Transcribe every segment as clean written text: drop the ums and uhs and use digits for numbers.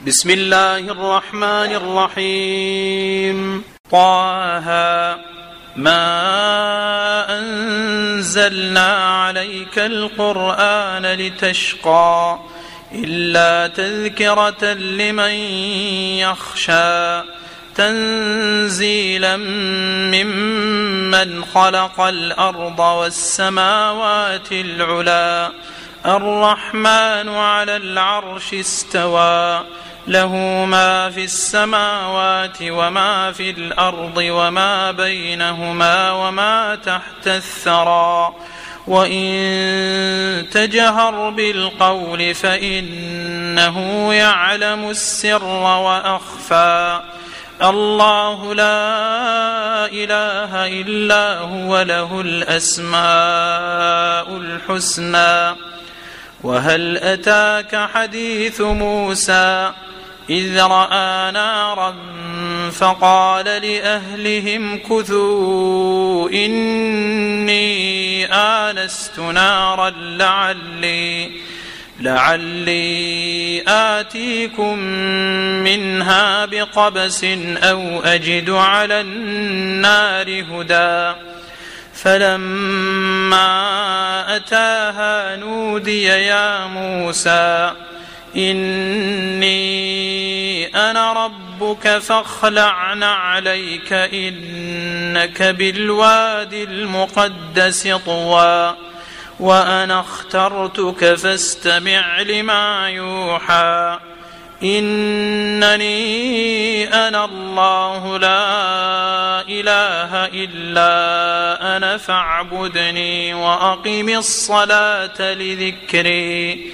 بسم الله الرحمن الرحيم. طه ما أنزلنا عليك القرآن لتشقى إلا تذكرة لمن يخشى تنزيلا ممن خلق الأرض والسماوات العلى الرحمن على العرش استوى له ما في السماوات وما في الأرض وما بينهما وما تحت الثرى وإن تجهر بالقول فإنه يعلم السر وأخفى الله لا إله إلا هو له الأسماء الحسنى. وهل أتاك حديث موسى إذ رأى نارا فقال لأهلهم كثوا إني آنست نارا لعلي آتيكم منها بقبس أو أجد على النار هدى فلما أتاها نودي يا موسى إني أنا ربك فاخلع نعليك إنك بالوادي المقدس طوى وأنا اخترتك فاستمع لما يوحى إنني أنا الله لا إله إلا أنا فاعبدني وأقم الصلاة لذكري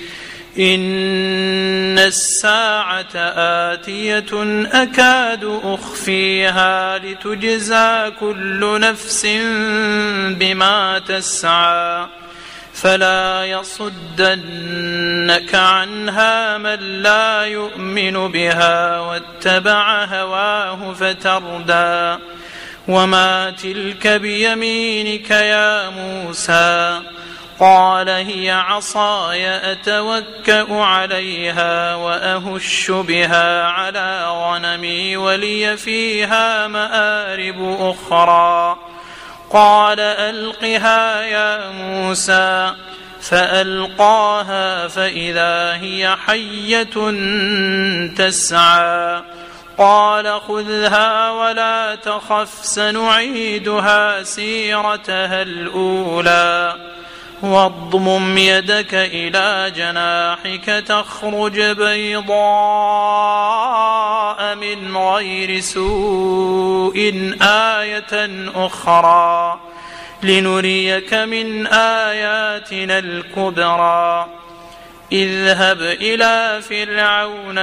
إن الساعة آتية أكاد أخفيها لتجزى كل نفس بما تسعى فلا يصدنك عنها من لا يؤمن بها واتبع هواه فتردى وما تلك بيمينك يا موسى قال هي عصاي أتوكأ عليها وأهش بها على غنمي ولي فيها مآرب أخرى قال ألقها يا موسى فألقاها فإذا هي حية تسعى قال خذها ولا تخف سنعيدها سيرتها الأولى واضمم يدك إلى جناحك تخرج بيضاء من غير سوء آية أخرى لنريك من آياتنا الكبرى اذهب إلى فرعون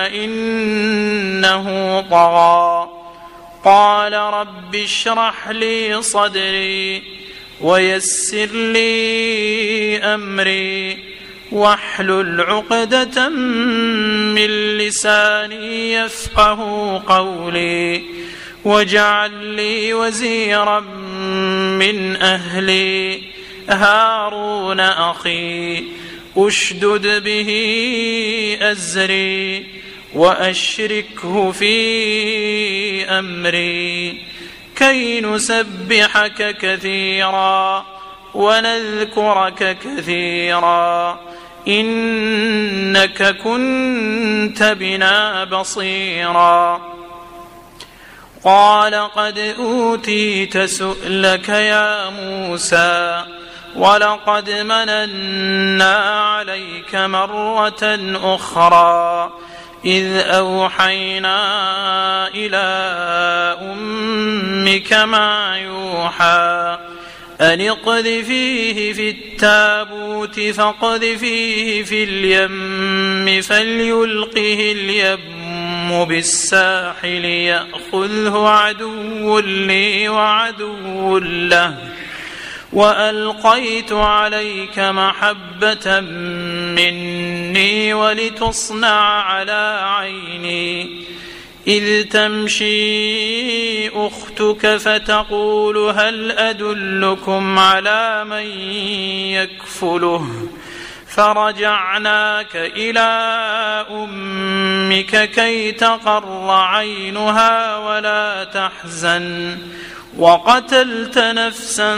إنه طغى قال رب اشرح لي صدري ويسر لي أمري واحلل عقدة من لساني يفقه قولي واجعل لي وزيرا من أهلي هارون أخي أشدد به أزري وأشركه في أمري كي نسبحك كثيرا ونذكرك كثيرا إنك كنت بنا بصيرا قال قد أوتيت سؤلك يا موسى ولقد مننا عليك مرة أخرى إذ أوحينا إلى أمك ما يوحى أن اقذفيه في التابوت فاقذفيه في اليم فليلقه اليم بالساحل يأخذه عدو لي وعدو له وألقيت عليك محبة مني ولتصنع على عيني إذ تمشي أختك فتقول هل أدلكم على من يكفله فرجعناك إلى أمك كي تقر عينها ولا تحزن وقتلت نفسا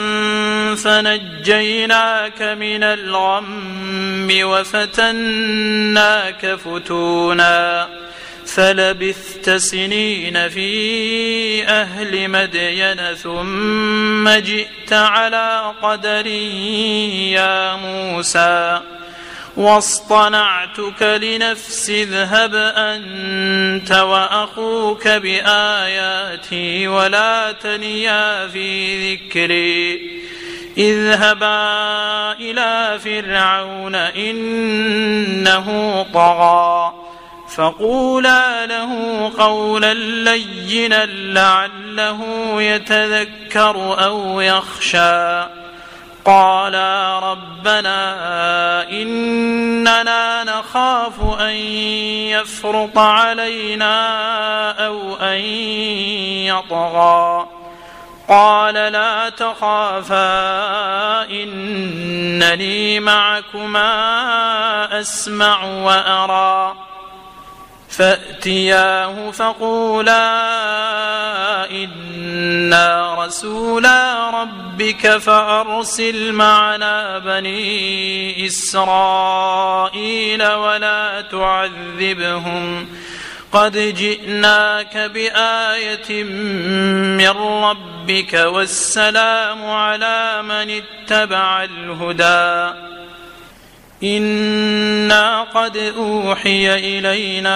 فنجيناك من الغم وفتناك فتونا فلبثت سنين في أهل مدين ثم جئت على قدر يا موسى واصطنعتك لنفسي اذهب أنت وأخوك بآياتي ولا تنيا في ذكري اذهبا إلى فرعون إنه طغى فقولا له قولا لينا لعله يتذكر أو يخشى قالا ربنا إننا نخاف أن يفرط علينا أو أن يطغى قال لا تخافا إنني معكما أسمع وأرى فأتياه فقولا إنا رسولا ربك فأرسل معنا بني إسرائيل ولا تعذبهم قد جئناك بآية من ربك والسلام على من اتبع الهدى إنا قد أوحي إلينا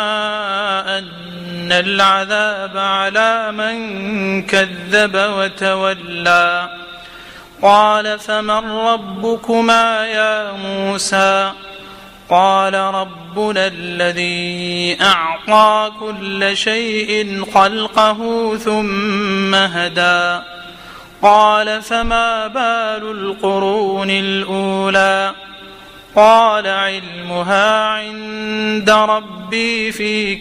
أن العذاب على من كذب وتولى قال فمن ربكما يا موسى قال ربنا الذي أعطى كل شيء خلقه ثم هدى قال فما بال القرون الأولى قال علمها عند ربي في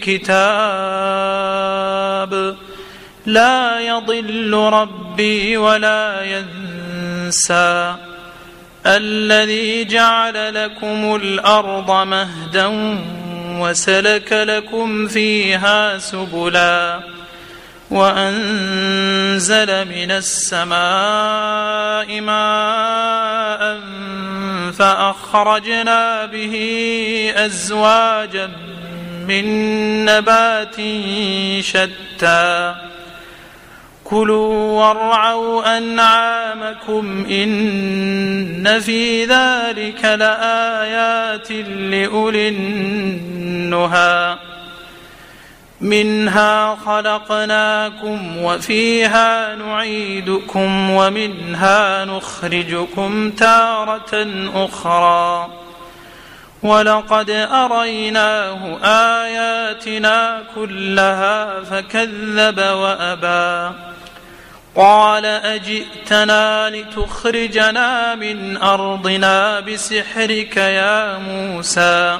كتاب لا يضل ربي ولا ينسى الذي جعل لكم الأرض مهدا وسلك لكم فيها سبلا وأنزل من السماء ماء فأخرجنا به أزواجا من نبات شتى كلوا وارعوا أنعامكم إن في ذلك لآيات لأولي النهى منها خلقناكم وفيها نعيدكم ومنها نخرجكم تارة أخرى ولقد أريناه آياتنا كلها فكذب وأبى قال أجئتنا لتخرجنا من أرضنا بسحرك يا موسى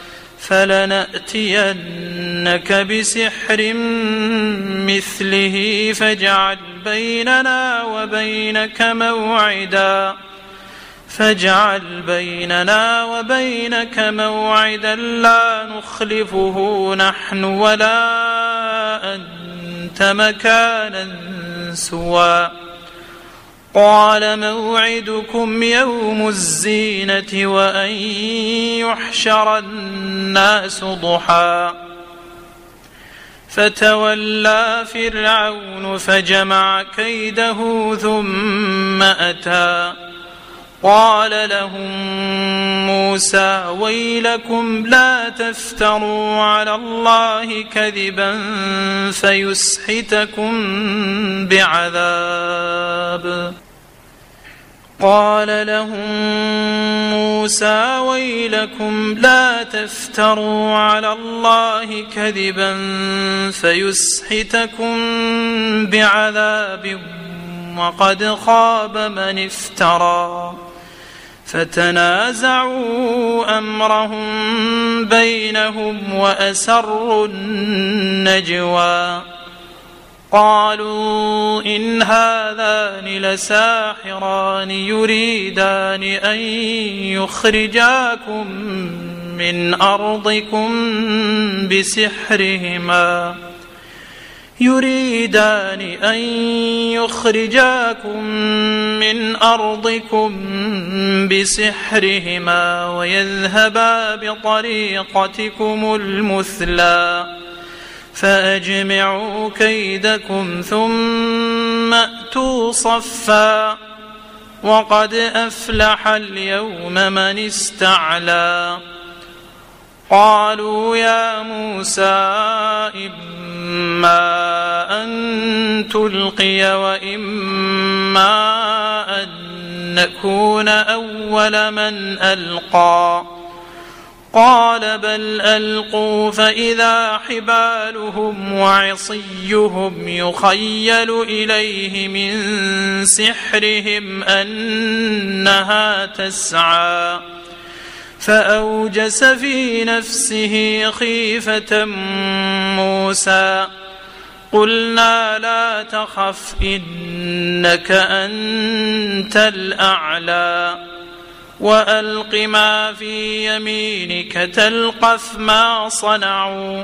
فلنأتينك بسحر مثله فاجعل بيننا وبينك موعدا لا نخلفه نحن ولا أنت مكانا سوى قال موعدكم يوم الزينة وأن يحشر الناس ضحى فتولى فرعون فجمع كيده ثم أتى قال لهم موسى ويلكم لا تفتروا على الله كذبا فيسحتكم بعذاب قال لهم موسى ويلكم لا تفتروا على الله كذبا فيسحتكم بعذاب وقد خاب من افترى فتنازعوا أمرهم بينهم وأسروا النجوى قالوا إن هذان لساحران يريدان أن يخرجاكم من أرضكم بسحرهما ويذهبا بطريقتكم المثلى فأجمعوا كيدكم ثم أتوا صفا وقد أفلح اليوم من استعلى قالوا يا موسى إما أن تلقي وإما أن نكون أول من ألقى قال بل ألقوا فإذا حبالهم وعصيهم يخيل إليه من سحرهم أنها تسعى فأوجس في نفسه خيفة موسى قلنا لا تخف إنك أنت الأعلى وألق ما في يمينك تلقف ما صنعوا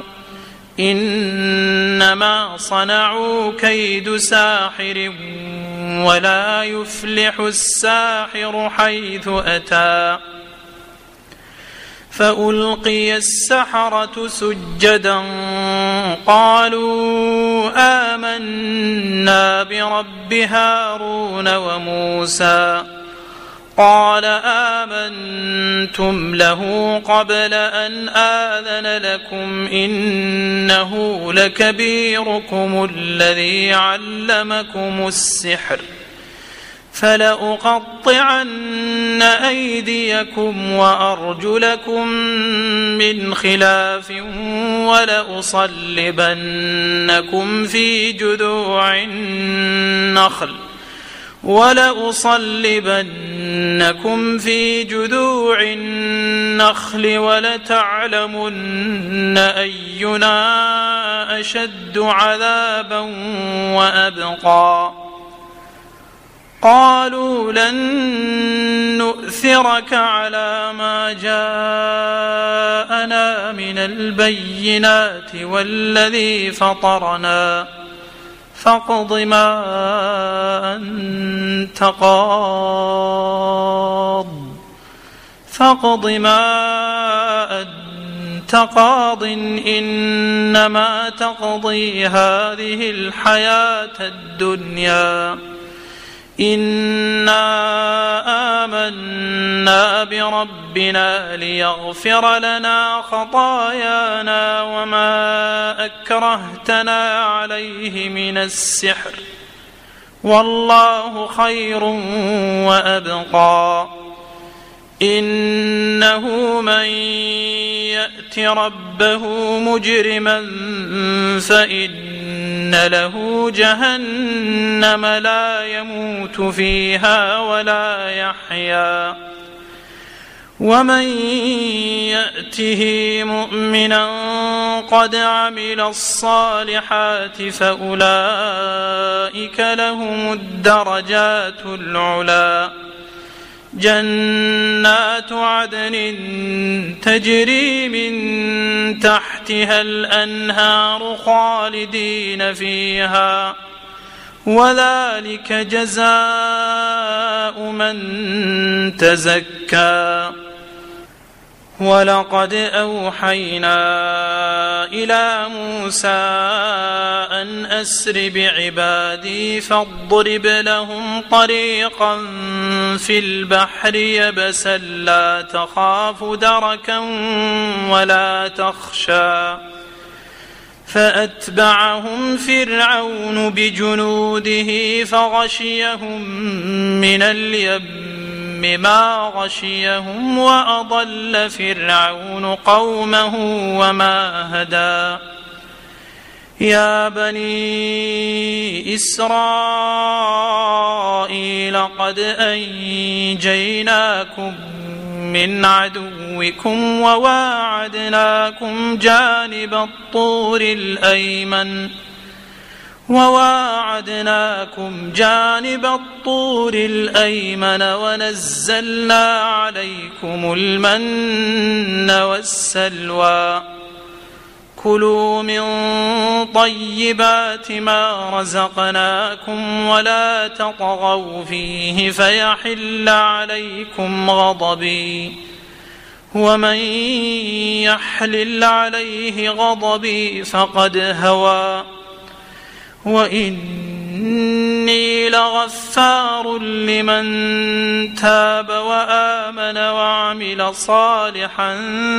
إنما صنعوا كيد ساحر ولا يفلح الساحر حيث أتى فألقي السحرة سجدا قالوا آمنا برب هارون وموسى قال آمنتم له قبل أن آذن لكم إنه لكبيركم الذي علمكم السحر فلأقطعن أيديكم وأرجلكم من خلاف ولأصلبنكم في جذوع النخل ولتعلمن أينا أشد عذابا وأبقى قالوا لن نؤثرك على ما جاءنا من البينات والذي فطرنا فاقض ما أنت قاض إنما تقضي هذه الحياة الدنيا إنا آمنا بربنا ليغفر لنا خطايانا وما أكرهتنا عليه من السحر والله خير وأبقى إنه من يأت ربه مجرما فإن له جهنم لا يموت فيها ولا يحيا ومن يأته مؤمنا قد عمل الصالحات فأولئك لهم الدرجات العلى جنات عدن تجري من تحتها الأنهار خالدين فيها وذلك جزاء من تزكى ولقد أوحينا إلى موسى أن أسر بعبادي فاضرب لهم طريقا في البحر يبسا لا تخاف دركا ولا تخشى فأتبعهم فرعون بجنوده فغشيهم من اليم ما غشيهم وأضل فرعون قومه وما هدى يا بني إسرائيل قد أنجيناكم من عدوكم وواعدناكم جانب الطور الأيمن وواعدناكم جانب الطور الأيمن ونزلنا عليكم المن والسلوى كلوا من طيبات ما رزقناكم ولا تطغوا فيه فيحل عليكم غضبي ومن يحلل عليه غضبي فقد هوى وإني لغفار لمن تاب وآمن وعمل صالحا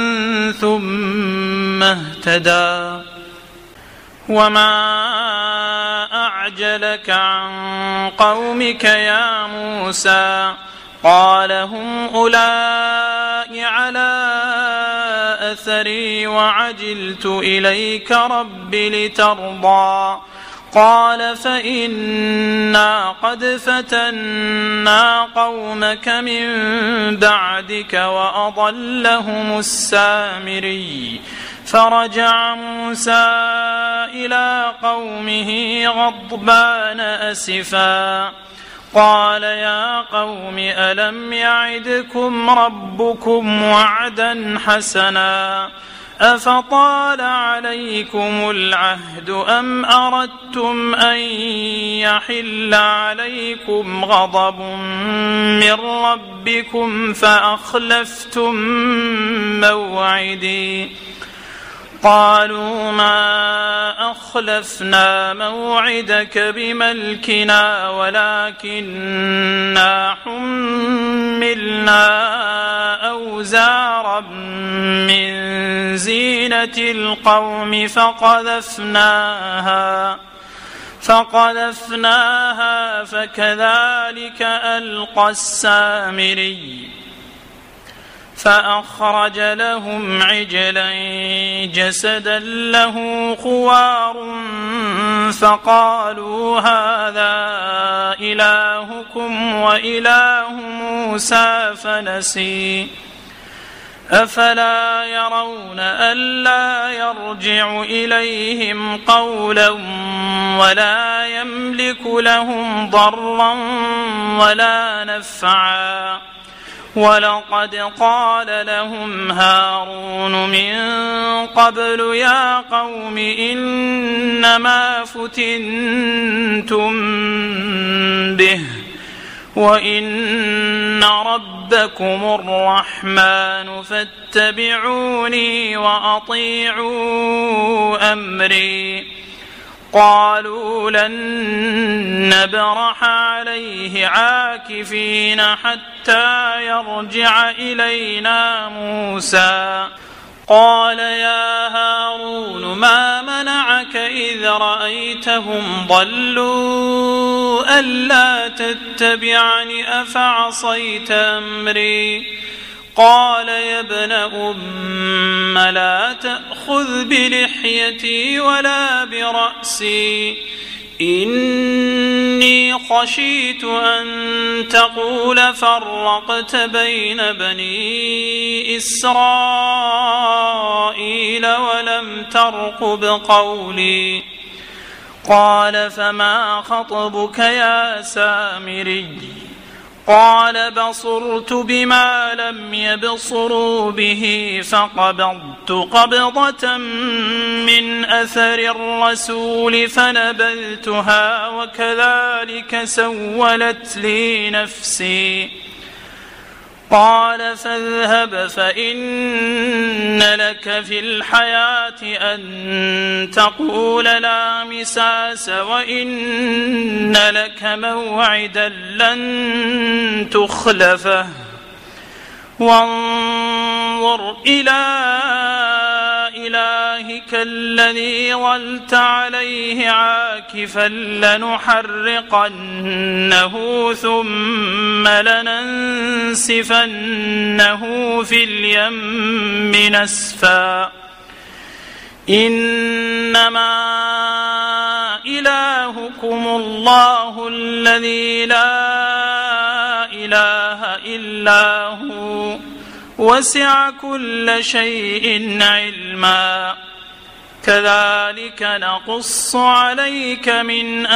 ثم اهتدى وما أعجلك عن قومك يا موسى قال هم أولئك على أثري وعجلت إليك رب لترضى قال فإنا قد فتنا قومك من بعدك وأضلهم السامري فرجع موسى إلى قومه غضبان أسفا قال يا قوم ألم يعدكم ربكم وعدا حسنا أفطال عليكم العهد أم أردتم أن يحل عليكم غضب من ربكم فأخلفتم موعدي قالوا ما أخلفنا موعدك بملكنا ولكننا حملنا أوزارا من زينة القوم فقذفناها فكذلك ألقى السامري فأخرج لهم عجلا جسدا له خوار فقالوا هذا إلهكم وإله موسى فنسي أفلا يرون ألا يرجع إليهم قولا ولا يملك لهم ضرا ولا نفعا ولقد قال لهم هارون من قبل يا قوم إنما فتنتم به وإن ربكم الرحمن فاتبعوني وأطيعوا أمري قالوا لن نبرح عليه عاكفين حتى يرجع إلينا موسى قال يا هارون ما منعك إذ رأيتهم ضلوا ألا تتبعني أفعصيت أمري قال يا ابن أم لا تأخذ بلحيتي ولا برأسي إني خشيت أن تقول فرقت بين بني إسرائيل ولم ترقب قولي قال فما خطبك يا سامري قال بصرت بما لم يبصروا به فقبضت قبضة من أثر الرسول فنبذتها وكذلك سولت لي نفسي قال فاذهب فإن لك في الحياة أن تقول لا مساس وإن لك موعدا لن تخلفه وانظر إلى إلهك الذي ظلت عليه عاكفا لنحرقنه ثم لننسفنه في اليم نسفا إنما إلهكم الله الذي لا إله إلا هو وسع كل شيء علما كذلك نقص عليك من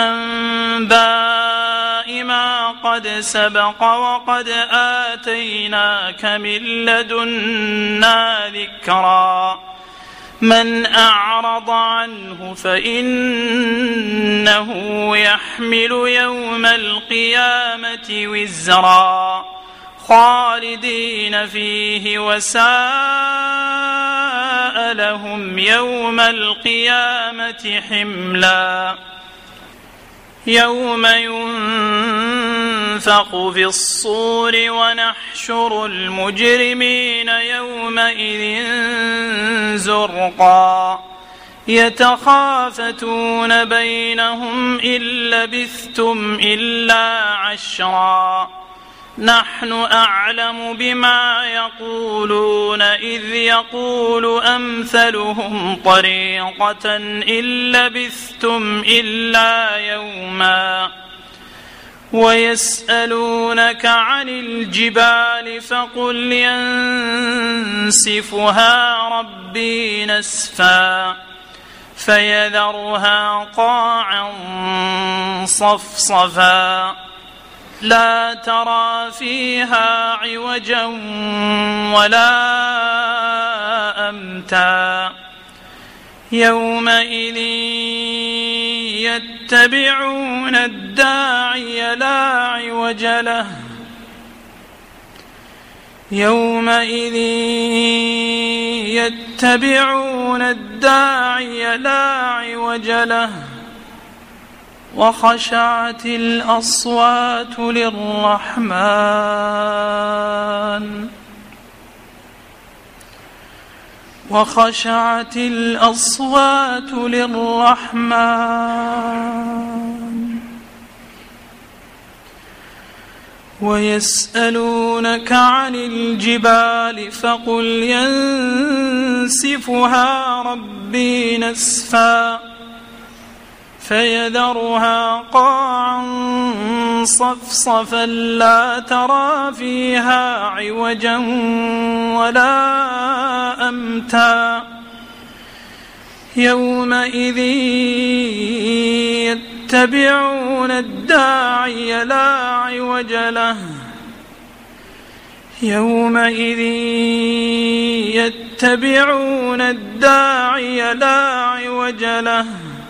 أنباء ما قد سبق وقد آتيناك من لدنا ذكرا من أعرض عنه فإنه يحمل يوم القيامة وزرا خالدين فيه وساء لهم يوم القيامة حملا يوم ينفخ في الصور ونحشر المجرمين يومئذ زرقا يتخافتون بينهم إن لبثتم إلا عشرا نحن أعلم بما يقولون إذ يقول أمثلهم طريقة إن لبثتم إلا يوما ويسألونك عن الجبال فقل ينسفها ربي نسفا فيذرها قاعا صفصفا لا ترى فيها عوجا ولا أمتا يومئذ يتبعون الداعي لا عوج له يومئذ يتبعون الداعي لا عوج له وخشعت الأصوات للرحمن وخشعت الأصوات للرحمن ويسألونك عن الجبال فقل ينسفها ربي نسفا فيذرها قاعا صفصفا لا ترى فيها عوجا ولا أمتا يومئذ يتبعون الداعي لا عوج له يومئذ يتبعون الداعي لا عوج له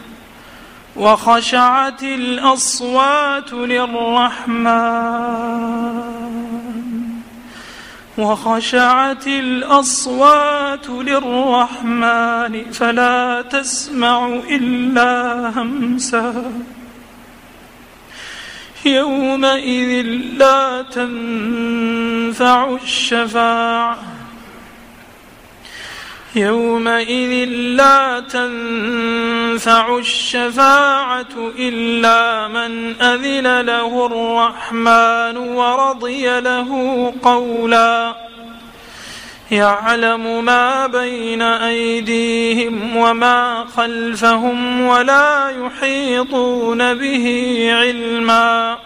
وخشعت الأصوات للرحمن فلا تسمع إلا همسا يومئذ لا تنفع الشفاعة إلا من أذن له الرحمن ورضي له قولا يعلم ما بين أيديهم وما خلفهم ولا يحيطون به علما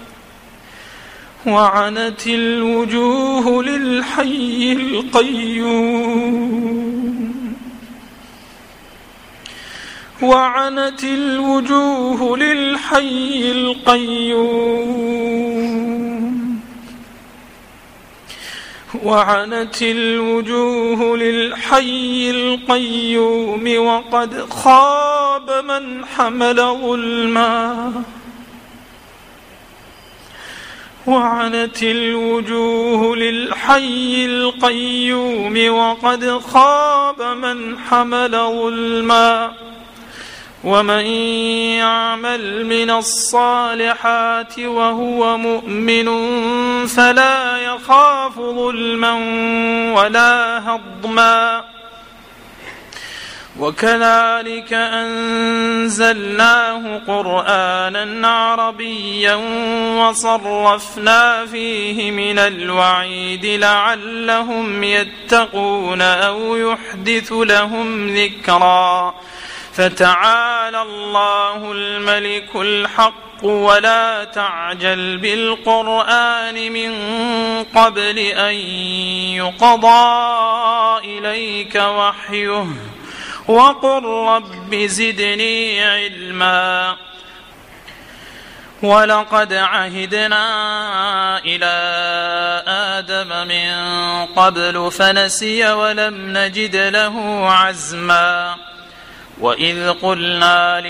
وعنت الوجوه للحي القيوم وقد خاب من حمل ظلما وعنت الوجوه للحي القيوم وقد خاب من حمل ظلما ومن يعمل من الصالحات وهو مؤمن فلا يخاف ظلما ولا هضما وكذلك أنزلناه قرآنا عربيا وصرفنا فيه من الوعيد لعلهم يتقون أو يحدث لهم ذكرا فتعالى الله الملك الحق ولا تعجل بالقرآن من قبل أن يقضى إليك وحيه وقل رب زدني علما. ولقد عهدنا إلى آدم من قبل فنسي ولم نجد له عزما. وإذ قلنا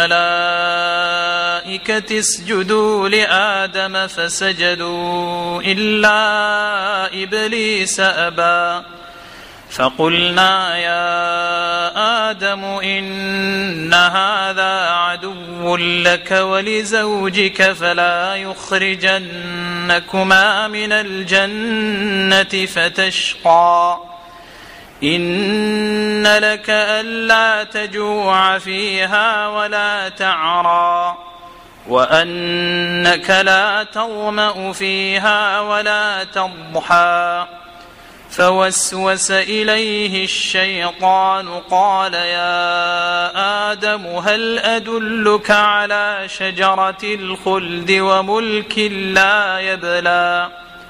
للملائكة اسجدوا لآدم فسجدوا إلا إبليس أبى فقلنا يا آدم إن هذا عدو لك ولزوجك فلا يخرجنكما من الجنة فتشقى. إن لك ألا تجوع فيها ولا تعرى وأنك لا تظمأ فيها ولا تضحى. فوسوس إليه الشيطان قال يا آدم هل أدلك على شجرة الخلد وملك لا يبلى.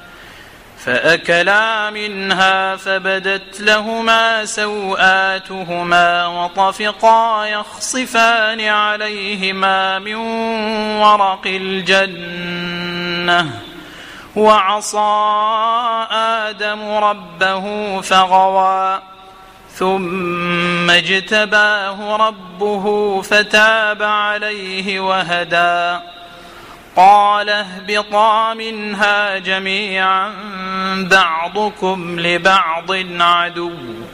فأكلا منها فبدت لهما سوآتهما وطفقا يخصفان عليهما من ورق الجنة. وعصى آدم ربه فغوى ثم اجتباه ربه فتاب عليه وهدى. قال اهبطا منها جميعا بعضكم لبعض عدو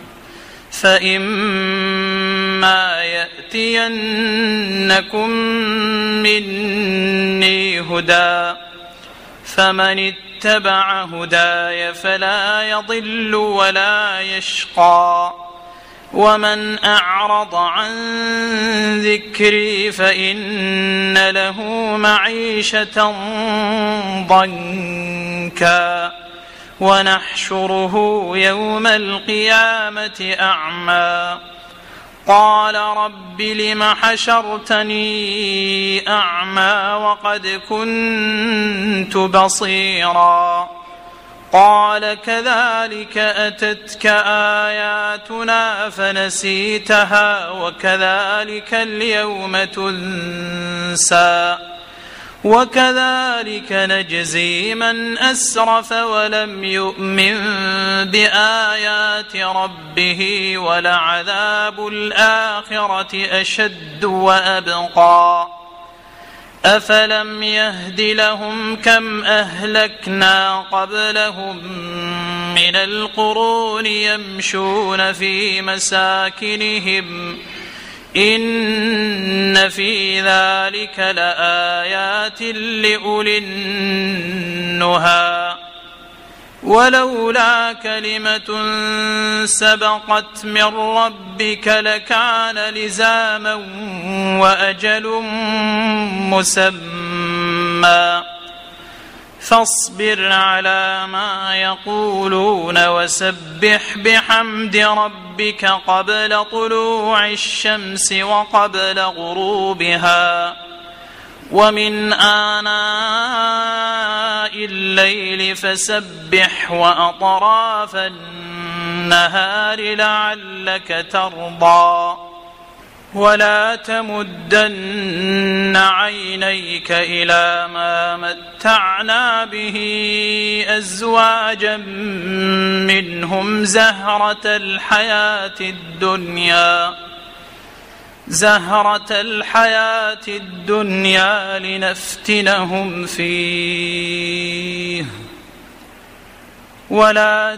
فإما يأتينكم مني هدى فمن اتبع هداي فلا يضل ولا يشقى. ومن أعرض عن ذكري فإن له معيشة ضنكا ونحشره يوم القيامة أعمى. قال رب لم حشرتني أعمى وقد كنت بصيرا. قال كذلك أتتك آياتنا فنسيتها وكذلك اليوم تنسى. وكذلك نجزي من أسرف ولم يؤمن بآيات ربه ولعذاب الآخرة أشد وأبقى. أفلم يهد لهم كم أهلكنا قبلهم من القرون يمشون في مساكنهم إن في ذلك لآيات لأولي النهى. ولولا كلمة سبقت من ربك لكان لزاما وأجل مسمى. فاصبر على ما يقولون وسبح بحمد ربك قبل طلوع الشمس وقبل غروبها ومن آناء الليل فسبح وأطراف النهار لعلك ترضى. ولا تمدن عينيك إلى ما متعنا به أزواجا منهم زهرة الحياة الدنيا لنفتنهم فيه. ولا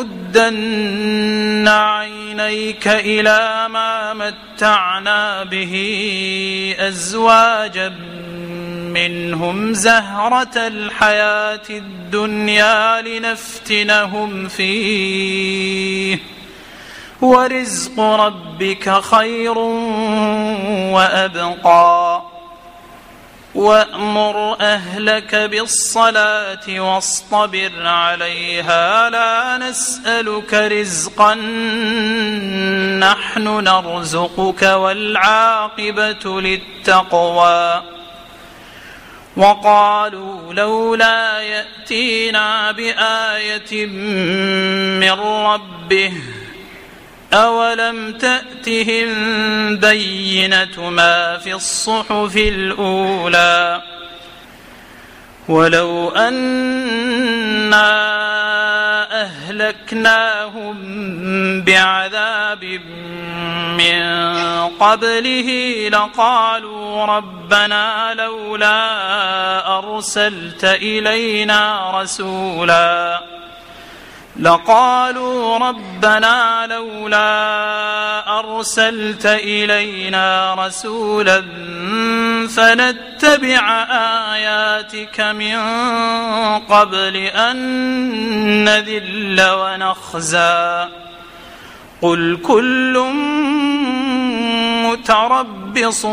تمدن عينيك إلى ما متعنا به أزواجا منهم زهرة الحياة الدنيا لنفتنهم فيه ورزق ربك خير وأبقى. وأمر أهلك بالصلاة واصطبر عليها لا نسألك رزقا نحن نرزقك والعاقبة للتقوى. وقالوا لولا يأتينا بآية من ربه أولم تأتهم بينة ما في الصحف الأولى ولو أنا أهلكناهم بعذاب من قبله لقالوا ربنا لولا أرسلت إلينا رسولا فنتبع آياتك من قبل أن نذل ونخزى قل كل متربص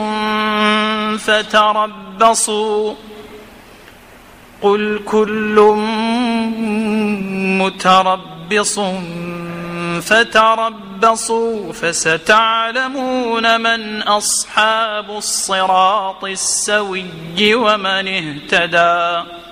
فتربصوا فستعلمون من أصحاب الصراط السوي ومن اهتدى.